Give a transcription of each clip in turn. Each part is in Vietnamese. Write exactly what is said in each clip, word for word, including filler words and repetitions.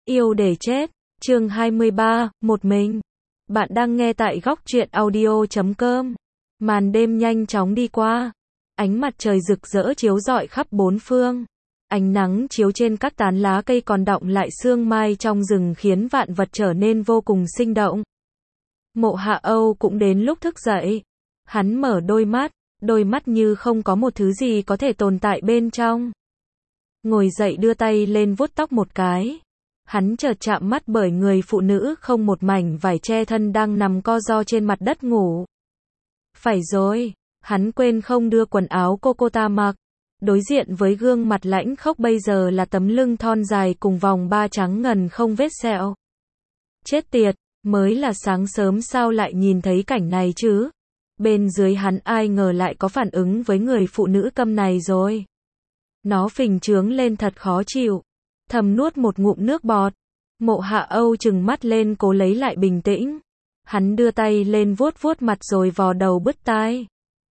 Yêu để chết, chương hai mươi ba, một mình. Bạn đang nghe tại góc truyện audio chấm com. Màn đêm nhanh chóng đi qua. Ánh mặt trời rực rỡ chiếu rọi khắp bốn phương. Ánh nắng chiếu trên các tán lá cây còn đọng lại sương mai trong rừng khiến vạn vật trở nên vô cùng sinh động. Mộ Hạ Âu cũng đến lúc thức dậy. Hắn mở đôi mắt, đôi mắt như không có một thứ gì có thể tồn tại bên trong. Ngồi dậy đưa tay lên vuốt tóc một cái. Hắn chợt chạm mắt bởi người phụ nữ không một mảnh vải che thân đang nằm co ro trên mặt đất ngủ. Phải rồi, hắn quên không đưa quần áo cô cô ta mặc. Đối diện với gương mặt lãnh khốc bây giờ là tấm lưng thon dài cùng vòng ba trắng ngần không vết sẹo. Chết tiệt, mới là sáng sớm sao lại nhìn thấy cảnh này chứ? Bên dưới hắn ai ngờ lại có phản ứng với người phụ nữ câm này rồi. Nó phình trướng lên thật khó chịu. Thầm nuốt một ngụm nước bọt. Mộ Hạ Âu trừng mắt lên cố lấy lại bình tĩnh. Hắn đưa tay lên vuốt vuốt mặt rồi vò đầu bứt tai.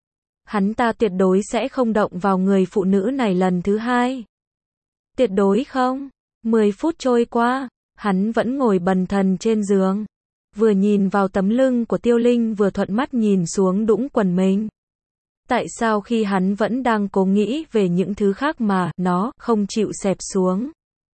Hắn ta tuyệt đối sẽ không động vào người phụ nữ này lần thứ hai. Tuyệt đối không. Mười phút trôi qua, hắn vẫn ngồi bần thần trên giường. Vừa nhìn vào tấm lưng của Tiêu Linh vừa thuận mắt nhìn xuống đũng quần mình. Tại sao khi hắn vẫn đang cố nghĩ về những thứ khác mà nó không chịu xẹp xuống?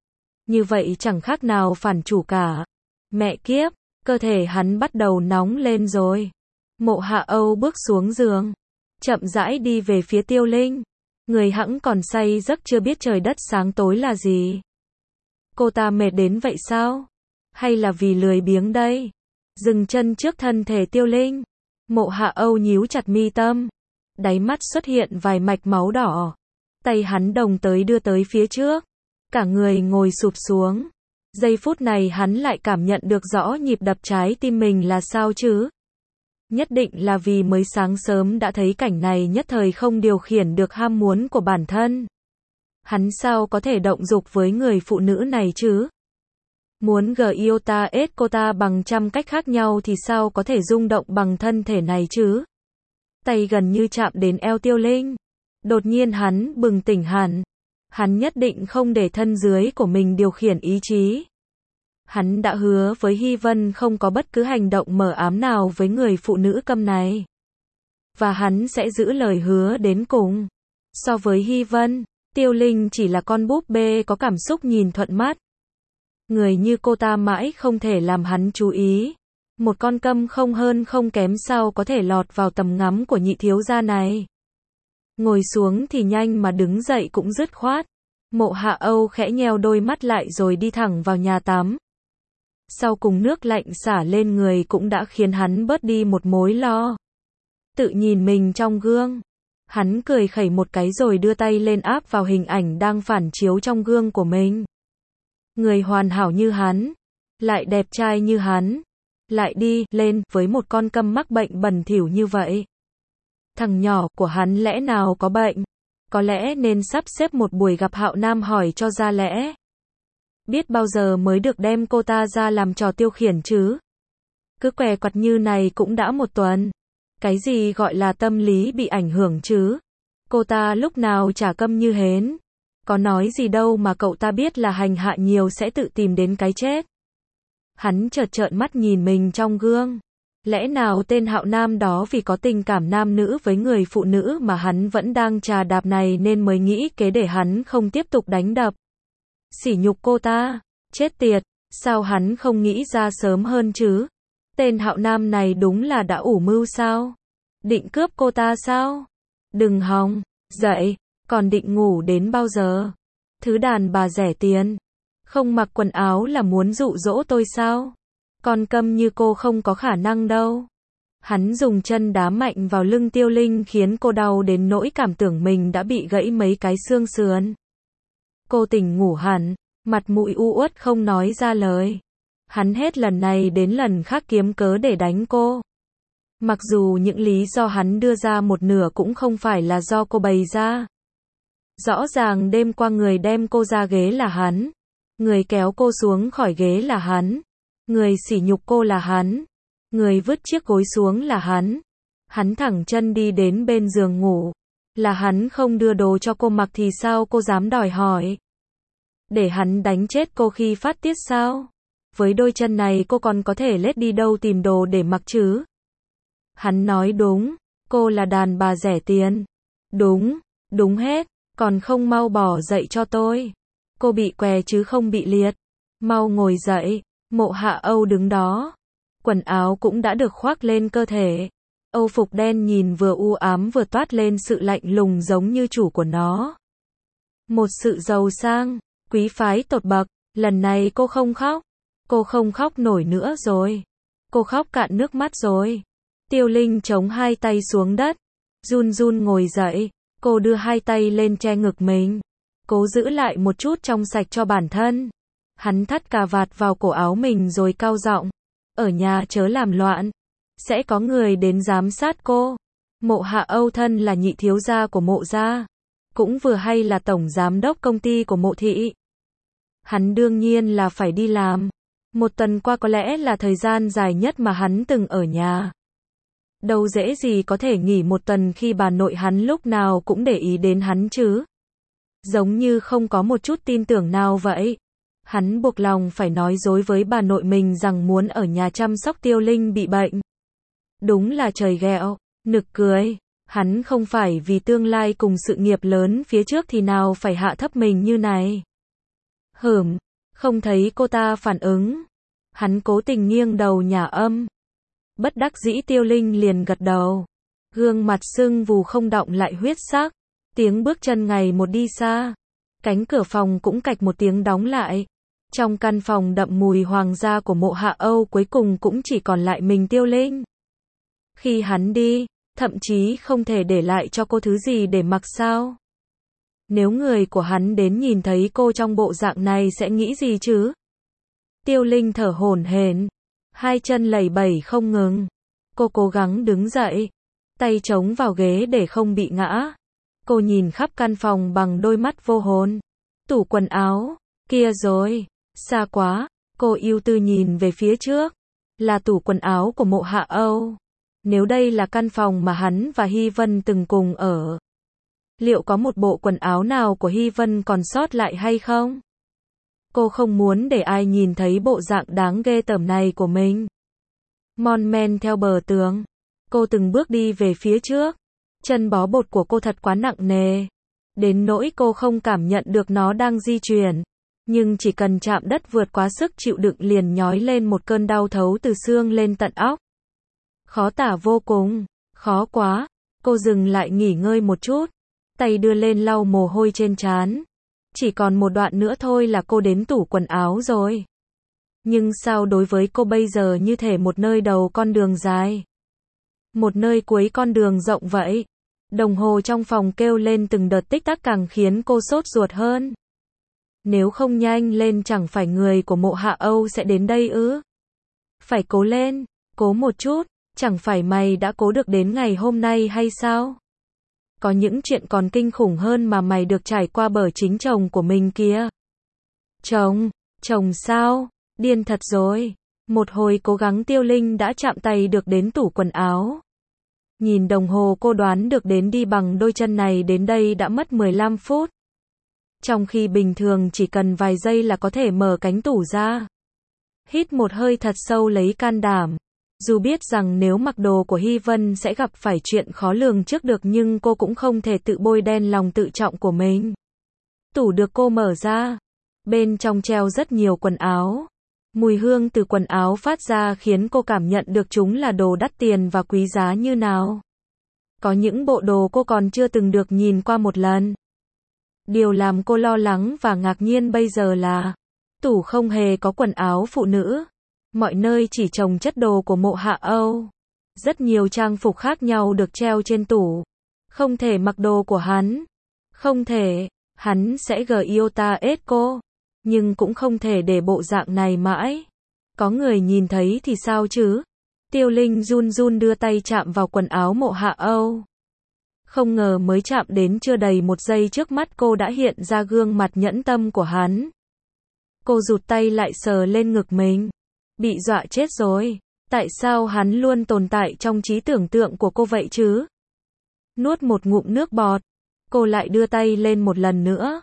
Như vậy chẳng khác nào phản chủ cả. Mẹ kiếp, cơ thể hắn bắt đầu nóng lên rồi. Mộ Hạ Âu bước xuống giường, chậm rãi đi về phía Tiêu Linh. Người hẵng còn say giấc chưa biết trời đất sáng tối là gì. Cô ta mệt đến vậy sao? Hay là vì lười biếng đây? Dừng chân trước thân thể Tiêu Linh. Mộ Hạ Âu nhíu chặt mi tâm. Đáy mắt xuất hiện vài mạch máu đỏ. Tay hắn đồng tới đưa tới phía trước. Cả người ngồi sụp xuống. Giây phút này hắn lại cảm nhận được rõ nhịp đập trái tim mình là sao chứ? Nhất định là vì mới sáng sớm đã thấy cảnh này nhất thời không điều khiển được ham muốn của bản thân. Hắn sao có thể động dục với người phụ nữ này chứ? Muốn gờ yêu ta ết cô ta bằng trăm cách khác nhau thì sao có thể rung động bằng thân thể này chứ? Tay gần như chạm đến eo Tiêu Linh. Đột nhiên hắn bừng tỉnh hẳn. Hắn nhất định không để thân dưới của mình điều khiển ý chí. Hắn đã hứa với Hy Vân không có bất cứ hành động mờ ám nào với người phụ nữ câm này. Và hắn sẽ giữ lời hứa đến cùng. So với Hy Vân, Tiêu Linh chỉ là con búp bê có cảm xúc nhìn thuận mắt. Người như cô ta mãi không thể làm hắn chú ý. Một con câm không hơn không kém sao có thể lọt vào tầm ngắm của nhị thiếu gia này. Ngồi xuống thì nhanh mà đứng dậy cũng dứt khoát. Mộ Hạ Âu khẽ nheo đôi mắt lại rồi đi thẳng vào nhà tắm. Sau cùng nước lạnh xả lên người cũng đã khiến hắn bớt đi một mối lo. Tự nhìn mình trong gương. Hắn cười khẩy một cái rồi đưa tay lên áp vào hình ảnh đang phản chiếu trong gương của mình. Người hoàn hảo như hắn. Lại đẹp trai như hắn. Lại đi lên với một con câm mắc bệnh bẩn thỉu như vậy. Thằng nhỏ của hắn lẽ nào có bệnh? Có lẽ nên sắp xếp một buổi gặp Hạo Nam hỏi cho ra lẽ. Biết bao giờ mới được đem cô ta ra làm trò tiêu khiển chứ? Cứ què quặt như này cũng đã một tuần. Cái gì gọi là tâm lý bị ảnh hưởng chứ? Cô ta lúc nào chả câm như hến. Có nói gì đâu mà cậu ta biết là hành hạ nhiều sẽ tự tìm đến cái chết. Hắn chợt trợn mắt nhìn mình trong gương. Lẽ nào tên Hạo Nam đó vì có tình cảm nam nữ với người phụ nữ mà hắn vẫn đang trà đạp này nên mới nghĩ kế để hắn không tiếp tục đánh đập. Sỉ nhục cô ta. Chết tiệt, sao hắn không nghĩ ra sớm hơn chứ? Tên Hạo Nam này đúng là đã ủ mưu sao? Định cướp cô ta sao? Đừng hòng, dậy, còn định ngủ đến bao giờ? Thứ đàn bà rẻ tiền. Không mặc quần áo là muốn dụ dỗ tôi sao? Con câm như cô không có khả năng đâu. Hắn dùng chân đá mạnh vào lưng Tiêu Linh khiến cô đau đến nỗi cảm tưởng mình đã bị gãy mấy cái xương sườn. Cô tỉnh ngủ hẳn, mặt mũi u uất không nói ra lời. Hắn hết lần này đến lần khác kiếm cớ để đánh cô. Mặc dù những lý do hắn đưa ra một nửa cũng không phải là do cô bày ra. Rõ ràng đêm qua người đem cô ra ghế là hắn. Người kéo cô xuống khỏi ghế là hắn. Người sỉ nhục cô là hắn. Người vứt chiếc gối xuống là hắn. Hắn thẳng chân đi đến bên giường ngủ. Là hắn không đưa đồ cho cô mặc thì sao cô dám đòi hỏi. Để hắn đánh chết cô khi phát tiết sao? Với đôi chân này cô còn có thể lết đi đâu tìm đồ để mặc chứ? Hắn nói đúng, cô là đàn bà rẻ tiền. Đúng, đúng hết, còn không mau bỏ dậy cho tôi. Cô bị què chứ không bị liệt. Mau ngồi dậy. Mộ Hạ Âu đứng đó. Quần áo cũng đã được khoác lên cơ thể. Âu phục đen nhìn vừa u ám vừa toát lên sự lạnh lùng giống như chủ của nó. Một sự giàu sang, quý phái tột bậc. Lần này cô không khóc. Cô không khóc nổi nữa rồi. Cô khóc cạn nước mắt rồi. Tiêu Linh chống hai tay xuống đất. Run run ngồi dậy. Cô đưa hai tay lên che ngực mình. Cố giữ lại một chút trong sạch cho bản thân. Hắn thắt cà vạt vào cổ áo mình rồi cau giọng. Ở nhà chớ làm loạn. Sẽ có người đến giám sát cô. Mộ Hạ Âu thân là nhị thiếu gia của Mộ gia. Cũng vừa hay là tổng giám đốc công ty của Mộ thị. Hắn đương nhiên là phải đi làm. Một tuần qua có lẽ là thời gian dài nhất mà hắn từng ở nhà. Đâu dễ gì có thể nghỉ một tuần khi bà nội hắn lúc nào cũng để ý đến hắn chứ. Giống như không có một chút tin tưởng nào vậy. Hắn buộc lòng phải nói dối với bà nội mình rằng muốn ở nhà chăm sóc Tiêu Linh bị bệnh. Đúng là trời ghẹo, nực cười. Hắn không phải vì tương lai cùng sự nghiệp lớn phía trước thì nào phải hạ thấp mình như này. Hửm, không thấy cô ta phản ứng. Hắn cố tình nghiêng đầu nhả âm. Bất đắc dĩ Tiêu Linh liền gật đầu. Gương mặt sưng vù không đọng lại huyết sắc. Tiếng bước chân ngày một đi xa. Cánh cửa phòng cũng cạch một tiếng đóng lại. Trong căn phòng đậm mùi hoàng gia của Mộ Hạ Âu cuối cùng cũng chỉ còn lại mình Tiêu Linh. Khi hắn đi, thậm chí không thể để lại cho cô thứ gì để mặc sao. Nếu người của hắn đến nhìn thấy cô trong bộ dạng này sẽ nghĩ gì chứ? Tiêu Linh thở hổn hển, hai chân lẩy bẩy không ngừng. Cô cố gắng đứng dậy, tay chống vào ghế để không bị ngã. Cô nhìn khắp căn phòng bằng đôi mắt vô hồn. Tủ quần áo, kia rồi, xa quá. Cô ưu tư nhìn về phía trước, là tủ quần áo của Mộ Hạ Âu. Nếu đây là căn phòng mà hắn và Hy Vân từng cùng ở, liệu có một bộ quần áo nào của Hy Vân còn sót lại hay không? Cô không muốn để ai nhìn thấy bộ dạng đáng ghê tởm này của mình. Mon men theo bờ tường, cô từng bước đi về phía trước. Chân bó bột của cô thật quá nặng nề, đến nỗi cô không cảm nhận được nó đang di chuyển. Nhưng chỉ cần chạm đất vượt quá sức chịu đựng liền nhói lên một cơn đau thấu từ xương lên tận óc. Khó tả vô cùng, khó quá. Cô dừng lại nghỉ ngơi một chút, tay đưa lên lau mồ hôi trên trán. Chỉ còn một đoạn nữa thôi là cô đến tủ quần áo rồi. Nhưng sao đối với cô bây giờ như thể một nơi đầu con đường dài, một nơi cuối con đường rộng vậy. Đồng hồ trong phòng kêu lên từng đợt tích tắc càng khiến cô sốt ruột hơn. Nếu không nhanh lên chẳng phải người của Mộ Hạ Âu sẽ đến đây ư? Phải cố lên, cố một chút, chẳng phải mày đã cố được đến ngày hôm nay hay sao? Có những chuyện còn kinh khủng hơn mà mày được trải qua bởi chính chồng của mình kia. Chồng, chồng sao? Điên thật rồi. Một hồi cố gắng Tiêu Linh đã chạm tay được đến tủ quần áo. Nhìn đồng hồ cô đoán được đến đi bằng đôi chân này đến đây đã mất mười lăm phút. Trong khi bình thường chỉ cần vài giây là có thể mở cánh tủ ra. Hít một hơi thật sâu lấy can đảm. Dù biết rằng nếu mặc đồ của Hy Vân sẽ gặp phải chuyện khó lường trước được nhưng cô cũng không thể tự bôi đen lòng tự trọng của mình. Tủ được cô mở ra. Bên trong treo rất nhiều quần áo. Mùi hương từ quần áo phát ra khiến cô cảm nhận được chúng là đồ đắt tiền và quý giá như nào. Có những bộ đồ cô còn chưa từng được nhìn qua một lần. Điều làm cô lo lắng và ngạc nhiên bây giờ là tủ không hề có quần áo phụ nữ. Mọi nơi chỉ chồng chất đồ của Mộ Hạ Âu. Rất nhiều trang phục khác nhau được treo trên tủ. Không thể mặc đồ của hắn. Không thể. Hắn sẽ Giota ết cô. Nhưng cũng không thể để bộ dạng này mãi. Có người nhìn thấy thì sao chứ? Tiêu Linh run run đưa tay chạm vào quần áo Mộ Hạ Âu. Không ngờ mới chạm đến chưa đầy một giây trước mắt cô đã hiện ra gương mặt nhẫn tâm của hắn. Cô rụt tay lại sờ lên ngực mình. Bị dọa chết rồi. Tại sao hắn luôn tồn tại trong trí tưởng tượng của cô vậy chứ? Nuốt một ngụm nước bọt. Cô lại đưa tay lên một lần nữa.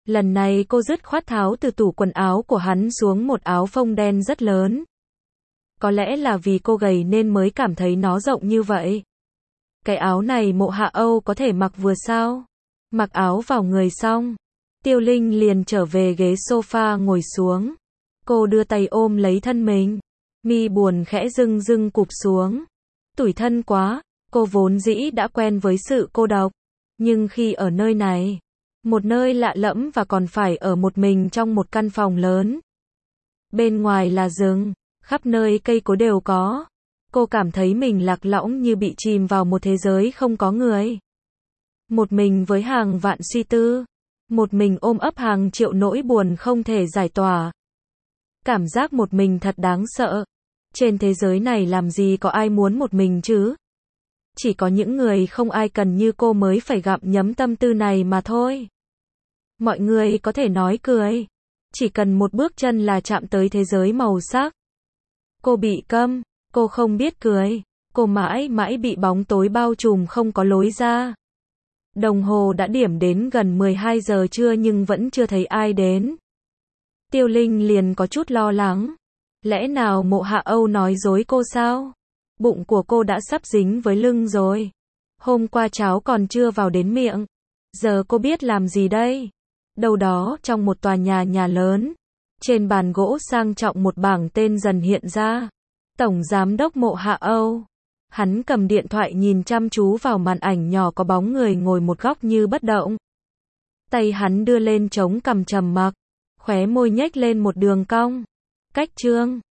Lần này cô dứt khoát tháo từ tủ quần áo của hắn xuống một áo phông đen rất lớn. Có lẽ là vì cô gầy nên mới cảm thấy nó rộng như vậy. Cái áo này Mộ Hạ Âu có thể mặc vừa sao? Mặc áo vào người xong, Tiêu Linh liền trở về ghế sofa ngồi xuống. Cô đưa tay ôm lấy thân mình, mi buồn khẽ rưng rưng cụp xuống. Tủi thân quá, cô vốn dĩ đã quen với sự cô độc, nhưng khi ở nơi này, một nơi lạ lẫm và còn phải ở một mình trong một căn phòng lớn. Bên ngoài là rừng, khắp nơi cây cối đều có. Cô cảm thấy mình lạc lõng như bị chìm vào một thế giới không có người. Một mình với hàng vạn suy tư, một mình ôm ấp hàng triệu nỗi buồn không thể giải tỏa. Cảm giác một mình thật đáng sợ. Trên thế giới này làm gì có ai muốn một mình chứ? Chỉ có những người không ai cần như cô mới phải gặm nhấm tâm tư này mà thôi. Mọi người có thể nói cười, chỉ cần một bước chân là chạm tới thế giới màu sắc. Cô bị câm, cô không biết cười, cô mãi mãi bị bóng tối bao trùm không có lối ra. Đồng hồ đã điểm đến gần mười hai giờ trưa nhưng vẫn chưa thấy ai đến. Tiêu Linh liền có chút lo lắng. Lẽ nào Mộ Hạ Âu nói dối cô sao? Bụng của cô đã sắp dính với lưng rồi. Hôm qua cháo còn chưa vào đến miệng. Giờ cô biết làm gì đây? Đâu đó trong một tòa nhà nhà lớn. Trên bàn gỗ sang trọng một bảng tên dần hiện ra. Tổng Giám đốc Mộ Hạ Âu. Hắn cầm điện thoại nhìn chăm chú vào màn ảnh nhỏ có bóng người ngồi một góc như bất động. Tay hắn đưa lên chống cằm trầm mặc. Khóe môi nhếch lên một đường cong. Cách chương